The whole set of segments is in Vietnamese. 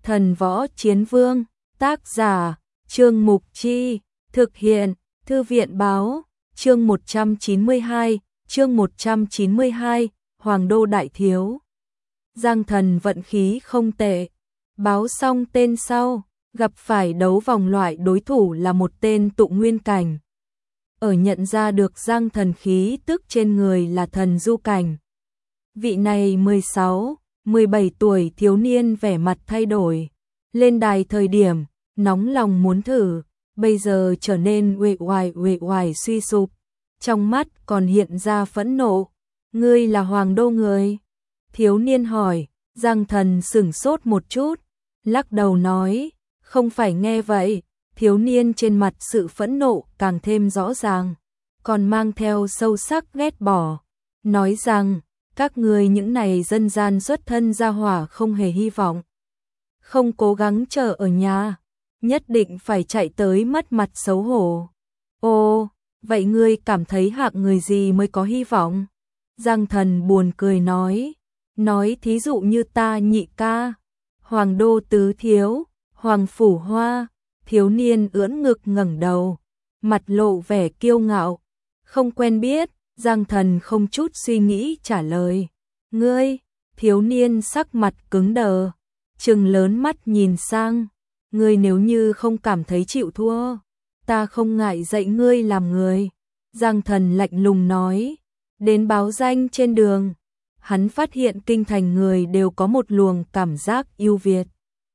Thần Võ Chiến Vương, tác giả, Trương Mục Chi, thực hiện, Thư viện Báo, chương 192, Hoàng Đô Đại Thiếu. Giang Thần vận khí không tệ, báo xong tên sau, gặp phải đấu vòng loại đối thủ là một tên tụ nguyên cảnh. Ở nhận ra được Giang Thần khí tức trên người là thần du cảnh. Vị này 16, 17 tuổi thiếu niên vẻ mặt thay đổi. Lên đài thời điểm, nóng lòng muốn thử, bây giờ trở nên uể oải suy sụp. Trong mắt còn hiện ra phẫn nộ. Ngươi là Hoàng Đô người? Thiếu niên hỏi. Giang Thần sửng sốt một chút, lắc đầu nói, không phải. Nghe vậy, thiếu niên trên mặt sự phẫn nộ càng thêm rõ ràng, còn mang theo sâu sắc ghét bỏ, nói rằng, các ngươi những này dân gian xuất thân gia hỏa không hề hy vọng. Không cố gắng chờ ở nhà, nhất định phải chạy tới mất mặt xấu hổ. Ồ, vậy ngươi cảm thấy hạng người gì mới có hy vọng? Giang Thần buồn cười nói thí dụ như ta nhị ca, Hoàng Đô tứ thiếu, Hoàng Phủ Hoa. Thiếu niên ưỡn ngực ngẩng đầu, mặt lộ vẻ kiêu ngạo. Không quen biết, Giang Thần không chút suy nghĩ trả lời. Ngươi? Thiếu niên sắc mặt cứng đờ, trừng lớn mắt nhìn sang. Ngươi nếu như không cảm thấy chịu thua, ta không ngại dạy ngươi làm người. Giang Thần lạnh lùng nói. Đến báo danh trên đường, hắn phát hiện kinh thành người đều có một luồng cảm giác yêu Việt.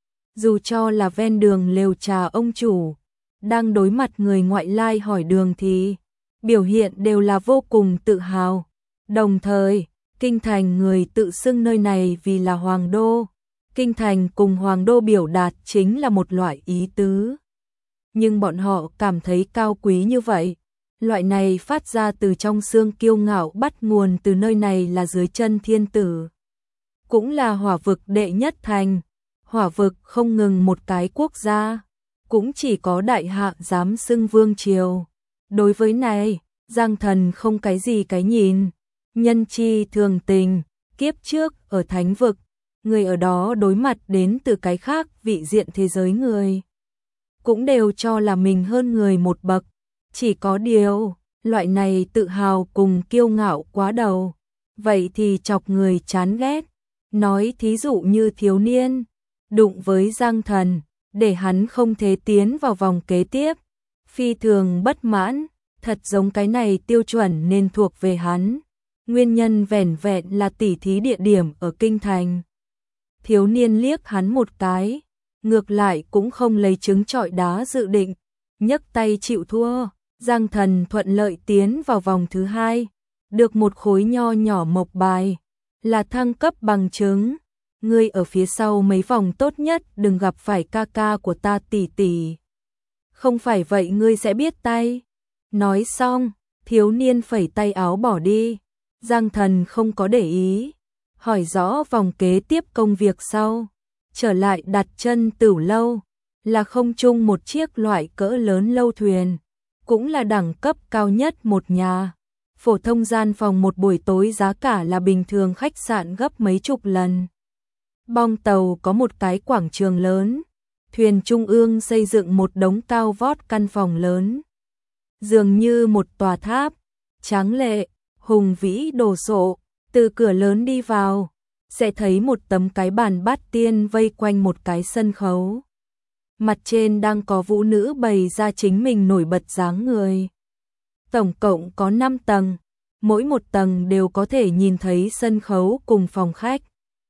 Dù cho là ven đường lều trà ông chủ, đang đối mặt người ngoại lai hỏi đường thì biểu hiện đều là vô cùng tự hào. Đồng thời, kinh thành người tự xưng nơi này vì là Hoàng Đô. Kinh thành cùng Hoàng Đô biểu đạt chính là một loại ý tứ. Nhưng bọn họ cảm thấy cao quý như vậy. Loại này phát ra từ trong xương kiêu ngạo bắt nguồn từ nơi này là dưới chân thiên tử. Cũng là hỏa vực đệ nhất thành. Hỏa vực không ngừng một cái quốc gia, cũng chỉ có đại hạ dám xưng vương triều. Đối với này, Giang Thần không cái gì cái nhìn. Nhân chi thường tình, kiếp trước ở thánh vực, người ở đó đối mặt đến từ cái khác vị diện thế giới người. Cũng đều cho là mình hơn người một bậc. Chỉ có điều, loại này tự hào cùng kiêu ngạo quá đầu. Vậy thì chọc người chán ghét. Nói thí dụ như thiếu niên đụng với Giang Thần, để hắn không thể tiến vào vòng kế tiếp. Phi thường bất mãn, thật giống cái này tiêu chuẩn nên thuộc về hắn. Nguyên nhân vẻn vẹn là tỉ thí địa điểm ở kinh thành. Thiếu niên liếc hắn một cái, ngược lại cũng không lấy trứng trọi đá dự định, nhấc tay chịu thua. Giang Thần thuận lợi tiến vào vòng thứ hai, được một khối nho nhỏ mộc bài, là thăng cấp bằng chứng. Ngươi ở phía sau mấy vòng tốt nhất đừng gặp phải ca ca của ta tỷ tỷ. Không phải vậy ngươi sẽ biết tay. Nói xong, thiếu niên phẩy tay áo bỏ đi. Giang Thần không có để ý, hỏi rõ vòng kế tiếp công việc sau. Trở lại đặt chân Tửu lâu, là không chung một chiếc loại cỡ lớn lâu thuyền, cũng là đẳng cấp cao nhất một nhà. Phổ thông gian phòng một buổi tối giá cả là bình thường khách sạn gấp mấy chục lần. Bong tàu có một cái quảng trường lớn, thuyền trung ương xây dựng một đống cao vót căn phòng lớn. Dường như một tòa tháp, tráng lệ, hùng vĩ đồ sộ. Từ cửa lớn đi vào, sẽ thấy một tấm cái bàn bát tiên vây quanh một cái sân khấu. Mặt trên đang có vũ nữ bày ra chính mình nổi bật dáng người. Tổng cộng có 5 tầng, mỗi một tầng đều có thể nhìn thấy sân khấu cùng phòng khách.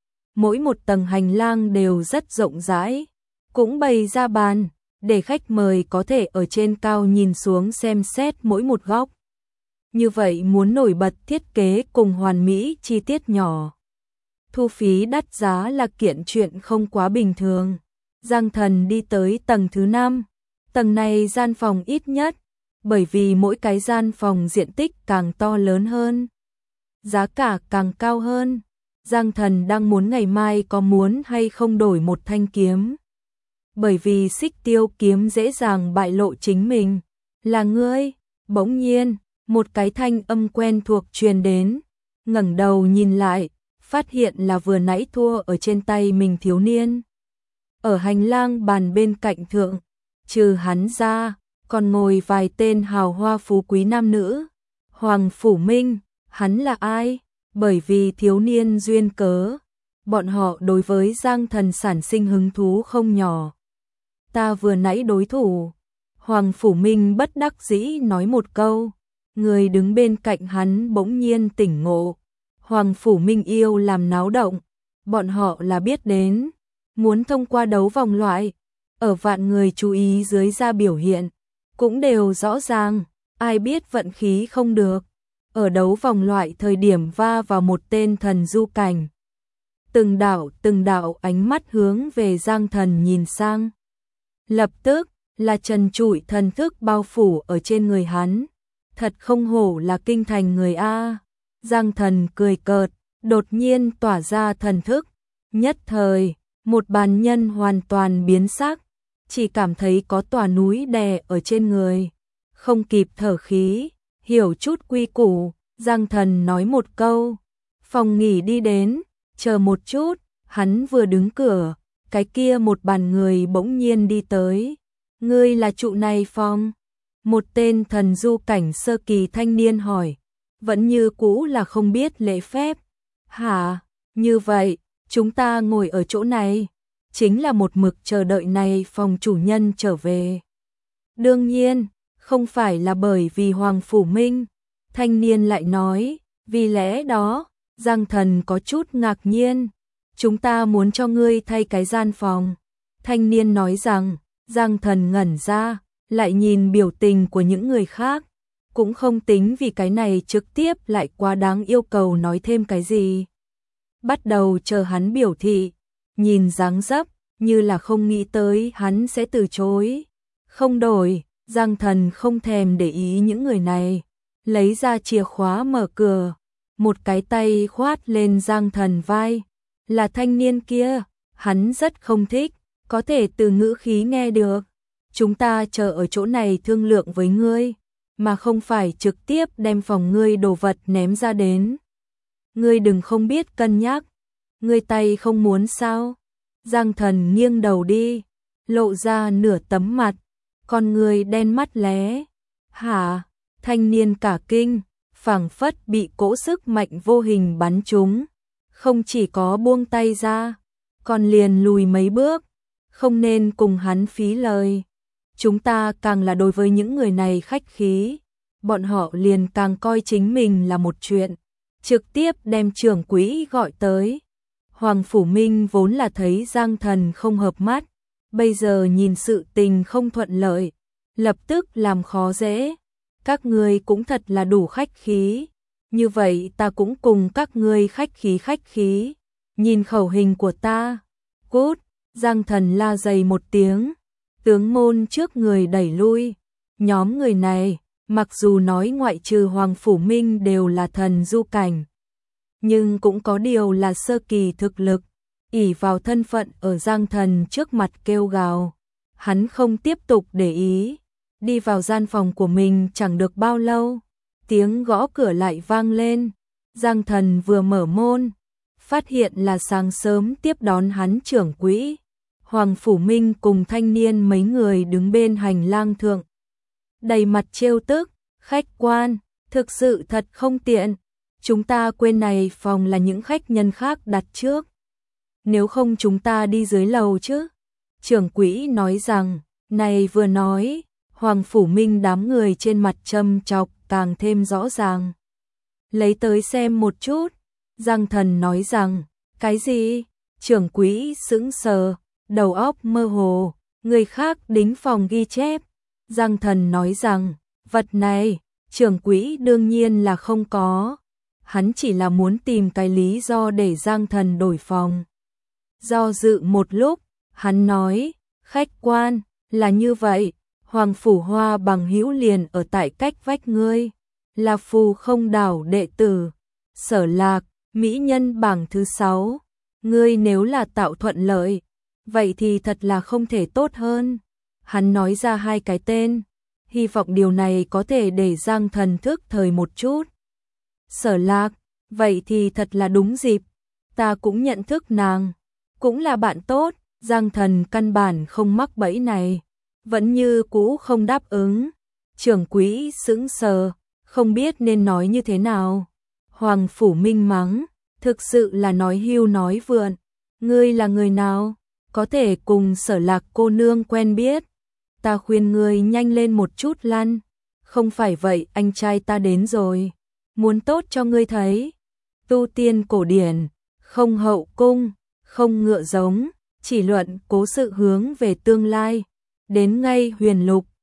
Mỗi một tầng hành lang đều rất rộng rãi, cũng bày ra bàn, để khách mời có thể ở trên cao nhìn xuống xem xét mỗi một góc. Như vậy muốn nổi bật thiết kế cùng hoàn mỹ chi tiết nhỏ. Thu phí đắt giá là kiện chuyện không quá bình thường. Giang Thần đi tới tầng thứ 5, tầng này gian phòng ít nhất, bởi vì mỗi cái gian phòng diện tích càng to lớn hơn, giá cả càng cao hơn. Giang Thần đang muốn ngày mai có muốn hay không đổi một thanh kiếm. Bởi vì xích tiêu kiếm dễ dàng bại lộ chính mình. Là ngươi? Bỗng nhiên, một cái thanh âm quen thuộc truyền đến. Ngẩng đầu nhìn lại, phát hiện là vừa nãy thua ở trên tay mình thiếu niên. Ở hành lang bàn bên cạnh thượng, trừ hắn ra, còn ngồi vài tên hào hoa phú quý nam nữ. Hoàng Phủ Minh, hắn là ai? Bởi vì thiếu niên duyên cớ, bọn họ đối với Giang Thần sản sinh hứng thú không nhỏ. Ta vừa nãy đối thủ. Hoàng Phủ Minh bất đắc dĩ nói một câu, người đứng bên cạnh hắn bỗng nhiên tỉnh ngộ. Hoàng Phủ Minh yêu làm náo động, bọn họ là biết đến, muốn thông qua đấu vòng loại, ở vạn người chú ý dưới ra biểu hiện, cũng đều rõ ràng, ai biết vận khí không được. Ở đấu vòng loại thời điểm va vào một tên thần du cảnh. Từng đạo ánh mắt hướng về Giang Thần nhìn sang. Lập tức là trần trụi thần thức bao phủ ở trên người hắn. Thật không hổ là kinh thành người A. Giang Thần cười cợt, đột nhiên tỏa ra thần thức. Nhất thời, một bàn nhân hoàn toàn biến sắc, chỉ cảm thấy có tòa núi đè ở trên người. Không kịp thở khí, hiểu chút quy củ, Giang Thần nói một câu. Phòng nghỉ đi đến, chờ một chút, hắn vừa đứng cửa, cái kia một bàn người bỗng nhiên đi tới. Ngươi là trụ này phòng? Một tên thần du cảnh sơ kỳ thanh niên hỏi, vẫn như cũ là không biết lễ phép. Hả, như vậy, chúng ta ngồi ở chỗ này, chính là một mực chờ đợi này phòng chủ nhân trở về. Đương nhiên, không phải là bởi vì Hoàng Phủ Minh. Thanh niên lại nói, vì lẽ đó, Giang Thần có chút ngạc nhiên. Chúng ta muốn cho ngươi thay cái gian phòng. Thanh niên nói rằng, Giang Thần ngẩn ra, lại nhìn biểu tình của những người khác. Cũng không tính vì cái này trực tiếp lại quá đáng yêu cầu nói thêm cái gì. Bắt đầu chờ hắn biểu thị, nhìn dáng dấp, như là không nghĩ tới hắn sẽ từ chối. Không đổi, Giang Thần không thèm để ý những người này. Lấy ra chìa khóa mở cửa, một cái tay khoát lên Giang Thần vai. Là thanh niên kia, hắn rất không thích, có thể từ ngữ khí nghe được. Chúng ta chờ ở chỗ này thương lượng với ngươi, mà không phải trực tiếp đem phòng ngươi đồ vật ném ra đến. Ngươi đừng không biết cân nhắc, ngươi tay không muốn sao? Giang Thần nghiêng đầu đi, lộ ra nửa tấm mặt, con người đen mắt lé. Hả? Thanh niên cả kinh, phảng phất bị cỗ sức mạnh vô hình bắn trúng. Không chỉ có buông tay ra, còn liền lùi mấy bước. Không nên cùng hắn phí lời. Chúng ta càng là đối với những người này khách khí, bọn họ liền càng coi chính mình là một chuyện. Trực tiếp đem trưởng quỹ gọi tới. Hoàng Phủ Minh vốn là thấy Giang Thần không hợp mắt, bây giờ nhìn sự tình không thuận lợi, lập tức làm khó dễ. Các ngươi cũng thật là đủ khách khí, như vậy ta cũng cùng các ngươi khách khí, nhìn khẩu hình của ta. Cút, Giang Thần la dày một tiếng, tướng môn trước người đẩy lui. Nhóm người này, mặc dù nói ngoại trừ Hoàng Phủ Minh đều là thần du cảnh, nhưng cũng có điều là sơ kỳ thực lực, ỷ vào thân phận ở Giang Thần trước mặt kêu gào. Hắn không tiếp tục để ý, đi vào gian phòng của mình chẳng được bao lâu, tiếng gõ cửa lại vang lên. Giang Thần vừa mở môn, phát hiện là sáng sớm tiếp đón hắn trưởng quỹ. Hoàng Phủ Minh cùng thanh niên mấy người đứng bên hành lang thượng, đầy mặt trêu tức. Khách quan, thực sự thật không tiện, chúng ta quên này phòng là những khách nhân khác đặt trước. Nếu không chúng ta đi dưới lầu chứ? Trưởng quỹ nói rằng, này vừa nói, Hoàng Phủ Minh đám người trên mặt châm chọc càng thêm rõ ràng. Lấy tới xem một chút. Giang Thần nói rằng, cái gì? Trưởng quỹ sững sờ, đầu óc mơ hồ, người khác đính phòng ghi chép. Giang Thần nói rằng, vật này, trưởng quỹ đương nhiên là không có. Hắn chỉ là muốn tìm cái lý do để Giang Thần đổi phòng. Do dự một lúc, hắn nói, khách quan, là như vậy, Hoàng Phủ Hoa bằng hữu liền ở tại cách vách ngươi, là Phù Không Đảo đệ tử, Sở Lạc, mỹ nhân bảng thứ 6. Ngươi nếu là tạo thuận lợi, vậy thì thật là không thể tốt hơn. Hắn nói ra hai cái tên, hy vọng điều này có thể để Giang Thần thức thời một chút. Sở Lạc, vậy thì thật là đúng dịp, ta cũng nhận thức nàng, cũng là bạn tốt, Giang Thần căn bản không mắc bẫy này, vẫn như cũ không đáp ứng. Trưởng quỹ sững sờ, không biết nên nói như thế nào. Hoàng Phủ Minh mắng, thực sự là nói hưu nói vượn. Ngươi là người nào? Có thể cùng Sở Lạc cô nương quen biết. Ta khuyên ngươi nhanh lên một chút lăn. Không phải vậy, anh trai ta đến rồi. Muốn tốt cho ngươi thấy. Tu tiên cổ điển, không hậu cung, không ngựa giống, chỉ luận cố sự hướng về tương lai. Đến ngay Huyền Lục,